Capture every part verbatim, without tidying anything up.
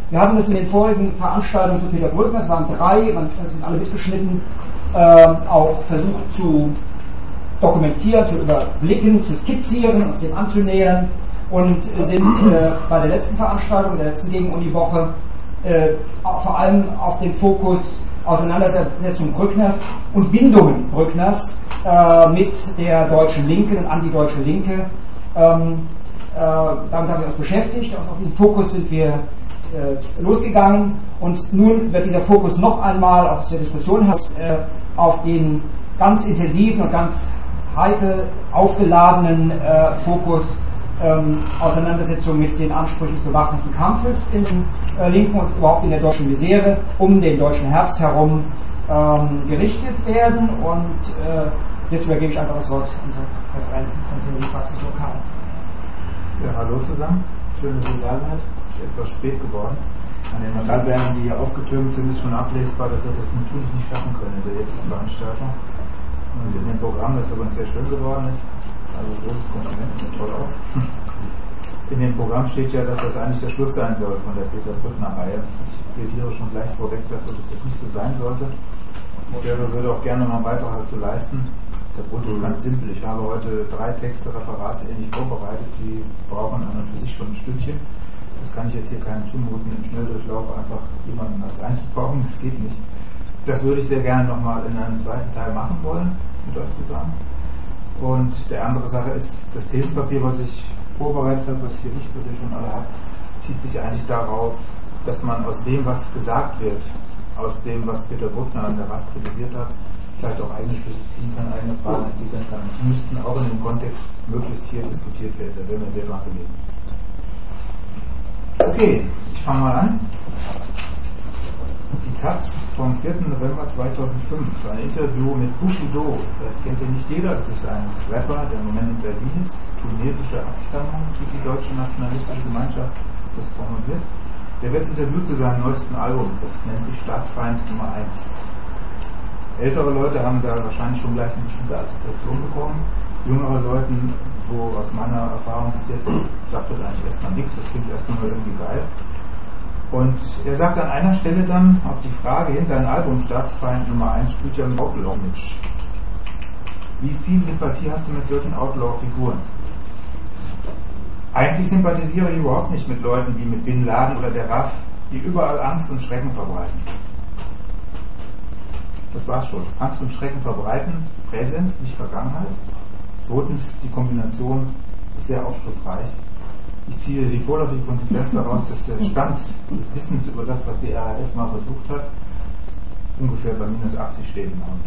Wir hatten das in den vorigen Veranstaltungen zu Peter Brückner, es waren drei, man sind alle mitgeschnitten, äh, auch versucht zu dokumentieren, zu überblicken, zu skizzieren, uns dem anzunähern und sind äh, bei der letzten Veranstaltung, der letzten Gegenuni-Woche, äh, vor allem auf den Fokus Auseinandersetzung Brückners und Bindungen Brückners äh, mit der deutschen Linken und antideutsche Linke. Ähm, äh, damit haben wir uns beschäftigt, auf diesen Fokus sind wir äh, losgegangen und nun wird dieser Fokus noch einmal aus der Diskussion heraus äh, auf den ganz intensiven und ganz heikel aufgeladenen äh, Fokus ähm, Auseinandersetzung mit den Ansprüchen des bewaffneten Kampfes in äh, Linken und überhaupt in der deutschen Misere um den deutschen Herbst herum ähm, gerichtet werden. Und äh, jetzt übergebe ich einfach das Wort unserer Referenten von der Praxis Lokal. Ja, hallo zusammen. Schön, dass ihr da seid. Es ist etwas spät geworden. An den Metallbären, die hier aufgetürmt sind, ist schon ablesbar, dass wir das natürlich nicht schaffen können in der jetzigen Veranstaltung. Und in dem Programm, das übrigens sehr schön geworden ist, also großes Kompliment, sieht toll aus. In dem Programm steht ja, dass das eigentlich der Schluss sein soll von der Peter-Brückner-Reihe. Ich plädiere schon gleich vorweg dafür, dass das nicht so sein sollte. Ich selber würde auch gerne noch einen Beitrag dazu leisten. Der Grund ist ganz simpel. Ich habe heute drei Texte referatsähnlich vorbereitet, die brauchen an und für sich schon ein Stündchen. Das kann ich jetzt hier keinen zumuten, im Schnelldurchlauf einfach jemandem das einzubauen, das geht nicht. Das würde ich sehr gerne nochmal in einem zweiten Teil machen wollen, mit euch zusammen. Und der andere Sache ist, das Thesenpapier, was ich vorbereitet habe, was hier liegt, was ihr schon alle habt, zieht sich eigentlich darauf, dass man aus dem, was gesagt wird, aus dem, was Peter Brückner an der R A F kritisiert hat, vielleicht auch eigene Schlüsse ziehen kann, eigene Fragen entwickeln kann. Die müssten auch in dem Kontext möglichst hier diskutiert werden. Da wäre mir sehr dran gelegen. Okay, ich fange mal an. Die Taz vom vierten November zweitausendfünf, ein Interview mit Bushido. Vielleicht kennt ihr nicht jeder, das ist ein Rapper, der im Moment in Berlin ist, tunesische Abstammung, wie die deutsche nationalistische Gemeinschaft das formuliert. Der wird interviewt zu seinem neuesten Album, das nennt sich Staatsfeind Nummer eins. Ältere Leute haben da wahrscheinlich schon gleich eine bestimmte Assoziation bekommen. Jüngere Leute, wo aus meiner Erfahrung bis jetzt, sagt das eigentlich erstmal nichts, das klingt erstmal nur irgendwie geil. Und er sagt an einer Stelle dann auf die Frage, hinter ein Album Staatsfeind Nummer eins spielt ja ein Outlaw mit. Wie viel Sympathie hast du mit solchen Outlaw-Figuren? Eigentlich sympathisiere ich überhaupt nicht mit Leuten, die mit Bin Laden oder der R A F, die überall Angst und Schrecken verbreiten. Das war's schon. Angst und Schrecken verbreiten, Präsenz, nicht Vergangenheit. Zweitens, die Kombination ist sehr aufschlussreich. Ich ziehe die vorläufige Konsequenz daraus, dass der Stand des Wissens über das, was die R A F mal versucht hat, ungefähr bei minus achtzig steht im Moment.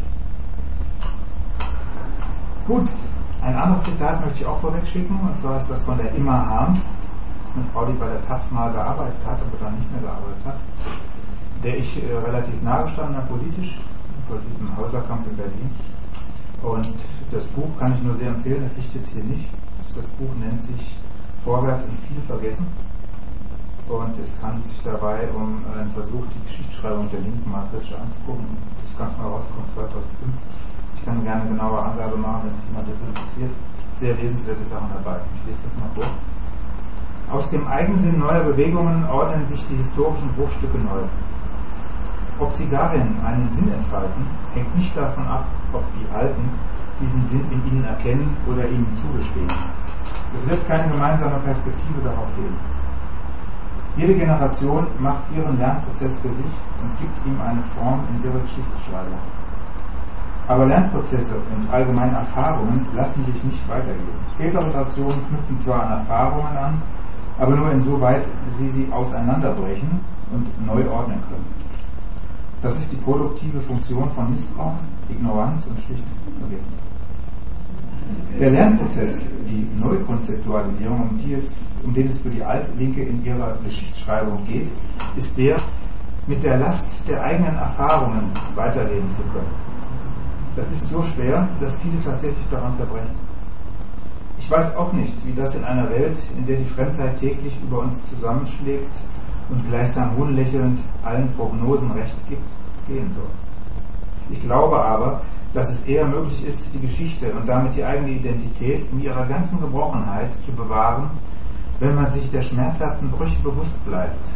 Gut, ein anderes Zitat möchte ich auch vorweg schicken, und zwar ist das von der Imma Harms. Das ist eine Frau, die bei der Taz mal gearbeitet hat, aber dann nicht mehr gearbeitet hat, der ich äh, relativ nahe gestanden habe politisch, vor diesem Häuserkampf in Berlin. Und das Buch kann ich nur sehr empfehlen, das liegt jetzt hier nicht. Das, das Buch nennt sich Vorwärts und viel vergessen. Und es handelt sich dabei um einen Versuch, die Geschichtsschreibung der Linken mal kritisch anzugucken. Das ist ganz neu rausgekommen, zweitausendfünf. Ich kann gerne genaue Angabe machen, wenn sich jemand dafür interessiert. Sehr lesenswerte Sachen dabei. Ich lese das mal vor. Aus dem Eigensinn neuer Bewegungen ordnen sich die historischen Bruchstücke neu. Ob sie darin einen Sinn entfalten, hängt nicht davon ab, ob die Alten diesen Sinn in ihnen erkennen oder ihnen zugestehen. Es wird keine gemeinsame Perspektive darauf geben. Jede Generation macht ihren Lernprozess für sich und gibt ihm eine Form in ihre Geschichtsschreibung. Aber Lernprozesse und allgemeine Erfahrungen lassen sich nicht weitergeben. Väterrotationen knüpfen zwar an Erfahrungen an, aber nur insoweit sie sie auseinanderbrechen und neu ordnen können. Das ist die produktive Funktion von Misstrauen, Ignoranz und schlicht Vergessen. Der Lernprozess, die Neukonzeptualisierung, um, die es, um den es für die Altlinke in ihrer Geschichtsschreibung geht, ist der, mit der Last der eigenen Erfahrungen weiterleben zu können. Das ist so schwer, dass viele tatsächlich daran zerbrechen. Ich weiß auch nicht, wie das in einer Welt, in der die Fremdheit täglich über uns zusammenschlägt und gleichsam hohnlächelnd allen Prognosen recht gibt, gehen soll. Ich glaube aber, dass es eher möglich ist, die Geschichte und damit die eigene Identität in ihrer ganzen Gebrochenheit zu bewahren, wenn man sich der schmerzhaften Brüche bewusst bleibt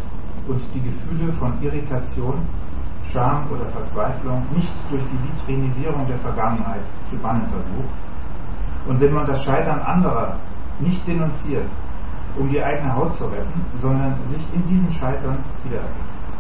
und die Gefühle von Irritation, Scham oder Verzweiflung nicht durch die Vitrinisierung der Vergangenheit zu bannen versucht und wenn man das Scheitern anderer nicht denunziert, um die eigene Haut zu retten, sondern sich in diesem Scheitern wiedererkennt.